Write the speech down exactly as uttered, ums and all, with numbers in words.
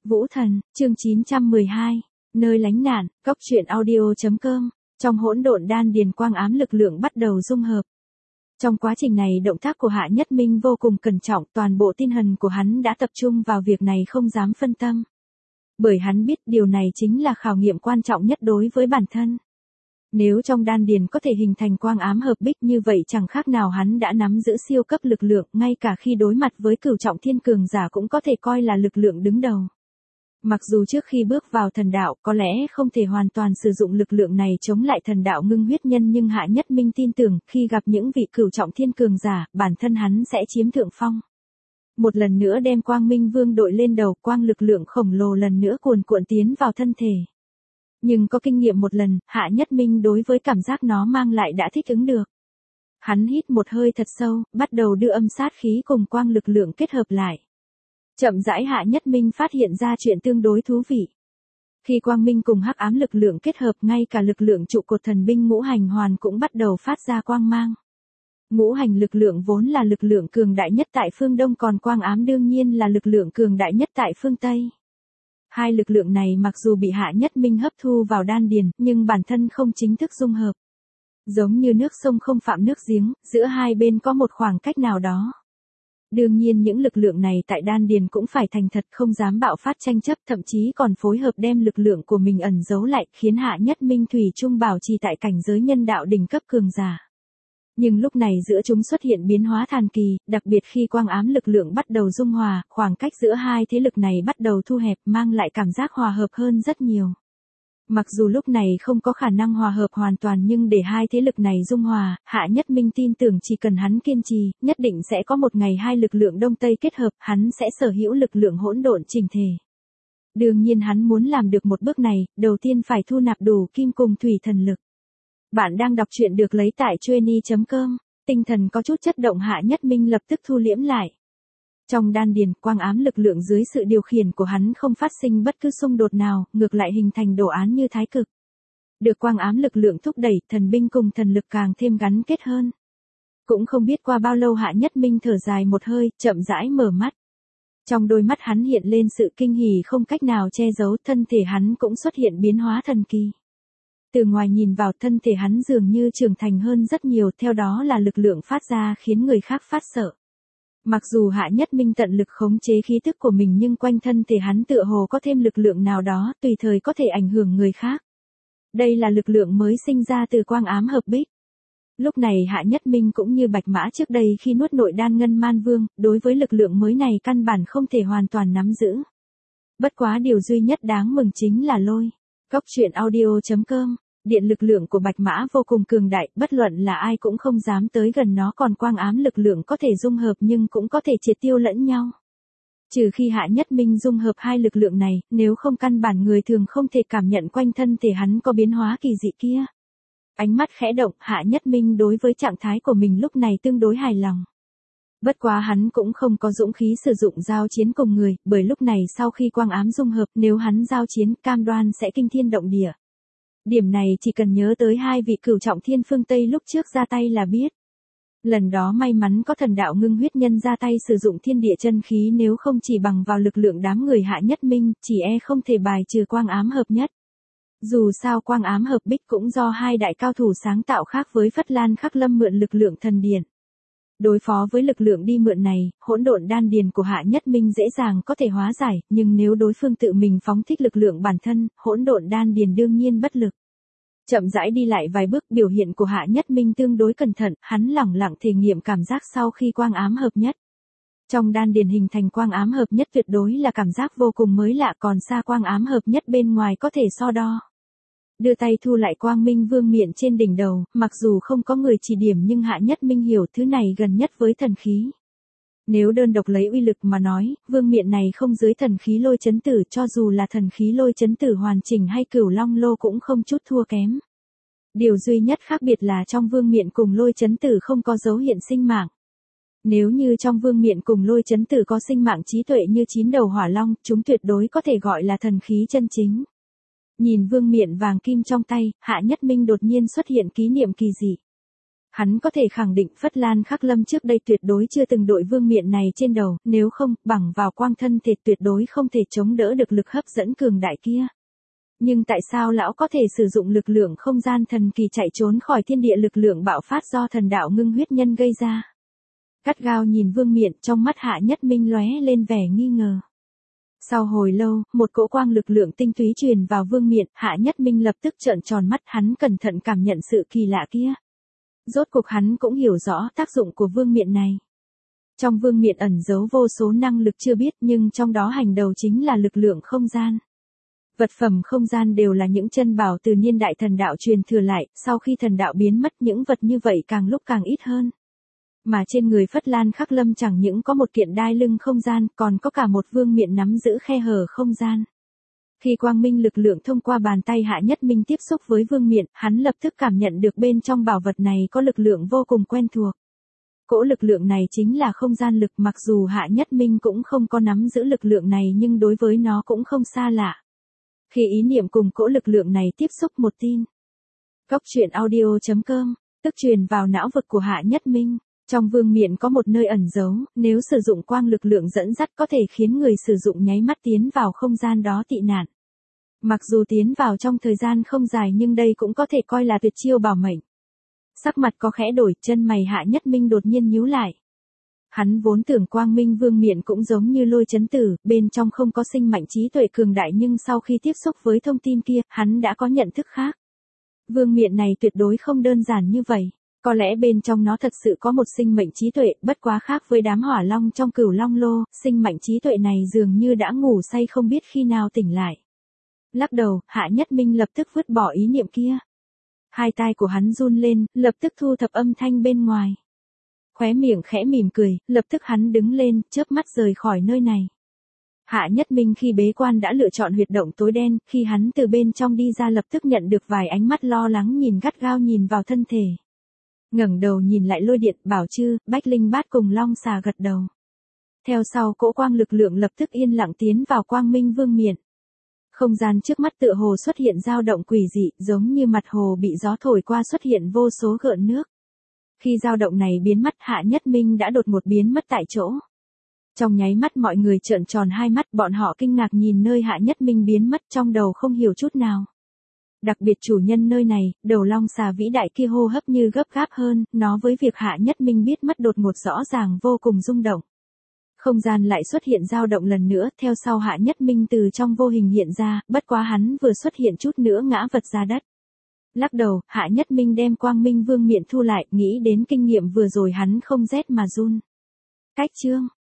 Vũ Thần, chương chín trăm mười hai, nơi lánh nạn, góc truyện audio.com, trong hỗn độn đan điền quang ám lực lượng bắt đầu dung hợp. Trong quá trình này động tác của Hạ Nhất Minh vô cùng cẩn trọng, toàn bộ tinh thần của hắn đã tập trung vào việc này không dám phân tâm. Bởi hắn biết điều này chính là khảo nghiệm quan trọng nhất đối với bản thân. Nếu trong đan điền có thể hình thành quang ám hợp bích như vậy chẳng khác nào hắn đã nắm giữ siêu cấp lực lượng, ngay cả khi đối mặt với cửu trọng thiên cường giả cũng có thể coi là lực lượng đứng đầu. Mặc dù trước khi bước vào thần đạo có lẽ không thể hoàn toàn sử dụng lực lượng này chống lại thần đạo ngưng huyết nhân, nhưng Hạ Nhất Minh tin tưởng khi gặp những vị cửu trọng thiên cường giả, bản thân hắn sẽ chiếm thượng phong. Một lần nữa đem Quang Minh Vương đội lên đầu, quang lực lượng khổng lồ lần nữa cuồn cuộn tiến vào thân thể. Nhưng có kinh nghiệm một lần, Hạ Nhất Minh đối với cảm giác nó mang lại đã thích ứng được. Hắn hít một hơi thật sâu, bắt đầu đưa âm sát khí cùng quang lực lượng kết hợp lại. Chậm rãi Hạ Nhất Minh phát hiện ra chuyện tương đối thú vị. Khi quang minh cùng hắc ám lực lượng kết hợp, ngay cả lực lượng trụ cột thần binh ngũ hành hoàn cũng bắt đầu phát ra quang mang. Ngũ hành lực lượng vốn là lực lượng cường đại nhất tại phương Đông, còn quang ám đương nhiên là lực lượng cường đại nhất tại phương Tây. Hai lực lượng này mặc dù bị Hạ Nhất Minh hấp thu vào đan điền, nhưng bản thân không chính thức dung hợp. Giống như nước sông không phạm nước giếng, giữa hai bên có một khoảng cách nào đó. Đương nhiên những lực lượng này tại đan điền cũng phải thành thật, không dám bạo phát tranh chấp, thậm chí còn phối hợp đem lực lượng của mình ẩn giấu lại, khiến Hạ Nhất Minh thủy chung bảo trì tại cảnh giới nhân đạo đỉnh cấp cường giả. Nhưng lúc này giữa chúng xuất hiện biến hóa thần kỳ, đặc biệt khi quang ám lực lượng bắt đầu dung hòa, khoảng cách giữa hai thế lực này bắt đầu thu hẹp, mang lại cảm giác hòa hợp hơn rất nhiều. Mặc dù lúc này không có khả năng hòa hợp hoàn toàn, nhưng để hai thế lực này dung hòa, Hạ Nhất Minh tin tưởng chỉ cần hắn kiên trì, nhất định sẽ có một ngày hai lực lượng Đông Tây kết hợp, hắn sẽ sở hữu lực lượng hỗn độn chỉnh thể. Đương nhiên hắn muốn làm được một bước này, đầu tiên phải thu nạp đủ kim cùng thủy thần lực. Bạn đang đọc truyện được lấy tại chueny chấm com, tinh thần có chút chất động, Hạ Nhất Minh lập tức thu liễm lại. Trong đan điền, quang ám lực lượng dưới sự điều khiển của hắn không phát sinh bất cứ xung đột nào, ngược lại hình thành đồ án như thái cực. Được quang ám lực lượng thúc đẩy, thần binh cùng thần lực càng thêm gắn kết hơn. Cũng không biết qua bao lâu Hạ Nhất Minh thở dài một hơi, chậm rãi mở mắt. Trong đôi mắt hắn hiện lên sự kinh hỉ không cách nào che giấu, thân thể hắn cũng xuất hiện biến hóa thần kỳ. Từ ngoài nhìn vào, thân thể hắn dường như trưởng thành hơn rất nhiều, theo đó là lực lượng phát ra khiến người khác phát sợ. Mặc dù Hạ Nhất Minh tận lực khống chế khí tức của mình, nhưng quanh thân thể hắn tựa hồ có thêm lực lượng nào đó, tùy thời có thể ảnh hưởng người khác. Đây là lực lượng mới sinh ra từ quang ám hợp bích. Lúc này Hạ Nhất Minh cũng như Bạch Mã trước đây khi nuốt nội đan ngân man vương, đối với lực lượng mới này căn bản không thể hoàn toàn nắm giữ. Bất quá điều duy nhất đáng mừng chính là lôi. Góc truyện audio.com, điện lực lượng của Bạch Mã vô cùng cường đại, bất luận là ai cũng không dám tới gần nó, còn quang ám lực lượng có thể dung hợp nhưng cũng có thể triệt tiêu lẫn nhau. Trừ khi Hạ Nhất Minh dung hợp hai lực lượng này, nếu không căn bản người thường không thể cảm nhận quanh thân thể hắn có biến hóa kỳ dị kia. Ánh mắt khẽ động, Hạ Nhất Minh đối với trạng thái của mình lúc này tương đối hài lòng. Bất quá hắn cũng không có dũng khí sử dụng giao chiến cùng người, bởi lúc này sau khi quang ám dung hợp, nếu hắn giao chiến cam đoan sẽ kinh thiên động địa. Điểm này chỉ cần nhớ tới hai vị cửu trọng thiên phương Tây lúc trước ra tay là biết. Lần đó may mắn có thần đạo ngưng huyết nhân ra tay sử dụng thiên địa chân khí, nếu không chỉ bằng vào lực lượng đám người Hạ Nhất Minh, chỉ e không thể bài trừ quang ám hợp nhất. Dù sao quang ám hợp bích cũng do hai đại cao thủ sáng tạo, khác với Phất Lan Khắc Lâm mượn lực lượng thần điện. Đối phó với lực lượng đi mượn này, hỗn độn đan điền của Hạ Nhất Minh dễ dàng có thể hóa giải, nhưng nếu đối phương tự mình phóng thích lực lượng bản thân, hỗn độn đan điền đương nhiên bất lực. Chậm rãi đi lại vài bước, biểu hiện của Hạ Nhất Minh tương đối cẩn thận, hắn lẳng lặng thể nghiệm cảm giác sau khi quang ám hợp nhất. Trong đan điền hình thành quang ám hợp nhất tuyệt đối là cảm giác vô cùng mới lạ, còn xa quang ám hợp nhất bên ngoài có thể so đo. Đưa tay thu lại quang minh vương miện trên đỉnh đầu, mặc dù không có người chỉ điểm nhưng Hạ Nhất Minh hiểu thứ này gần nhất với thần khí. Nếu đơn độc lấy uy lực mà nói, vương miện này không dưới thần khí lôi chấn tử, cho dù là thần khí lôi chấn tử hoàn chỉnh hay cửu long lô cũng không chút thua kém. Điều duy nhất khác biệt là trong vương miện cùng lôi chấn tử không có dấu hiện sinh mạng. Nếu như trong vương miện cùng lôi chấn tử có sinh mạng trí tuệ như chín đầu hỏa long, chúng tuyệt đối có thể gọi là thần khí chân chính. Nhìn vương miện vàng kim trong tay, Hạ Nhất Minh đột nhiên xuất hiện ký niệm kỳ dị. Hắn có thể khẳng định Phất Lan Khắc Lâm trước đây tuyệt đối chưa từng đội vương miện này trên đầu, nếu không, bằng vào quang thân thể tuyệt đối không thể chống đỡ được lực hấp dẫn cường đại kia. Nhưng tại sao lão có thể sử dụng lực lượng không gian thần kỳ chạy trốn khỏi thiên địa lực lượng bạo phát do thần đạo ngưng huyết nhân gây ra? Gắt gao nhìn vương miện, trong mắt Hạ Nhất Minh lóe lên vẻ nghi ngờ. Sau hồi lâu, một cỗ quang lực lượng tinh túy truyền vào vương miện, Hạ Nhất Minh lập tức trợn tròn mắt, hắn cẩn thận cảm nhận sự kỳ lạ kia. Rốt cuộc hắn cũng hiểu rõ tác dụng của vương miện này. Trong vương miện ẩn giấu vô số năng lực chưa biết, nhưng trong đó hành đầu chính là lực lượng không gian. Vật phẩm không gian đều là những chân bảo từ niên đại thần đạo truyền thừa lại, sau khi thần đạo biến mất những vật như vậy càng lúc càng ít hơn. Mà trên người Phất Lan Khắc Lâm chẳng những có một kiện đai lưng không gian, còn có cả một vương miện nắm giữ khe hở không gian. Khi quang minh lực lượng thông qua bàn tay Hạ Nhất Minh tiếp xúc với vương miện, hắn lập tức cảm nhận được bên trong bảo vật này có lực lượng vô cùng quen thuộc. Cỗ lực lượng này chính là không gian lực, mặc dù Hạ Nhất Minh cũng không có nắm giữ lực lượng này nhưng đối với nó cũng không xa lạ. Khi ý niệm cùng cỗ lực lượng này tiếp xúc một tin. Góc truyện audio chấm com, tức truyền vào não vực của Hạ Nhất Minh. Trong vương miện có một nơi ẩn giấu, nếu sử dụng quang lực lượng dẫn dắt có thể khiến người sử dụng nháy mắt tiến vào không gian đó tị nạn. Mặc dù tiến vào trong thời gian không dài nhưng đây cũng có thể coi là tuyệt chiêu bảo mệnh. Sắc mặt có khẽ đổi, chân mày Hạ Nhất Minh đột nhiên nhíu lại. Hắn vốn tưởng quang minh vương miện cũng giống như lôi chấn tử, bên trong không có sinh mạnh trí tuệ cường đại, nhưng sau khi tiếp xúc với thông tin kia, hắn đã có nhận thức khác. Vương miện này tuyệt đối không đơn giản như vậy. Có lẽ bên trong nó thật sự có một sinh mệnh trí tuệ, bất quá khác với đám hỏa long trong Cửu Long Lô, sinh mệnh trí tuệ này dường như đã ngủ say không biết khi nào tỉnh lại. Lắc đầu, Hạ Nhất Minh lập tức vứt bỏ ý niệm kia. Hai tai của hắn run lên, lập tức thu thập âm thanh bên ngoài. Khóe miệng khẽ mỉm cười, lập tức hắn đứng lên, chớp mắt rời khỏi nơi này. Hạ Nhất Minh khi bế quan đã lựa chọn huyệt động tối đen, khi hắn từ bên trong đi ra lập tức nhận được vài ánh mắt lo lắng nhìn gắt gao nhìn vào thân thể. Ngẩng đầu nhìn lại Lôi Điện, Bảo Chư, Bách Linh Bát cùng Long Xà gật đầu. Theo sau cỗ quang lực lượng lập tức yên lặng tiến vào quang minh vương miện. Không gian trước mắt tựa hồ xuất hiện dao động quỷ dị, giống như mặt hồ bị gió thổi qua xuất hiện vô số gợn nước. Khi dao động này biến mất, Hạ Nhất Minh đã đột một biến mất tại chỗ. Trong nháy mắt mọi người trợn tròn hai mắt, bọn họ kinh ngạc nhìn nơi Hạ Nhất Minh biến mất, trong đầu không hiểu chút nào. Đặc biệt chủ nhân nơi này, đầu long xà vĩ đại kia hô hấp như gấp gáp hơn, nó với việc Hạ Nhất Minh biết mất đột ngột rõ ràng vô cùng rung động. Không gian lại xuất hiện dao động lần nữa, theo sau Hạ Nhất Minh từ trong vô hình hiện ra, bất quá hắn vừa xuất hiện chút nữa ngã vật ra đất. Lắc đầu, Hạ Nhất Minh đem quang minh vương miện thu lại, nghĩ đến kinh nghiệm vừa rồi hắn không rét mà run. Cách chương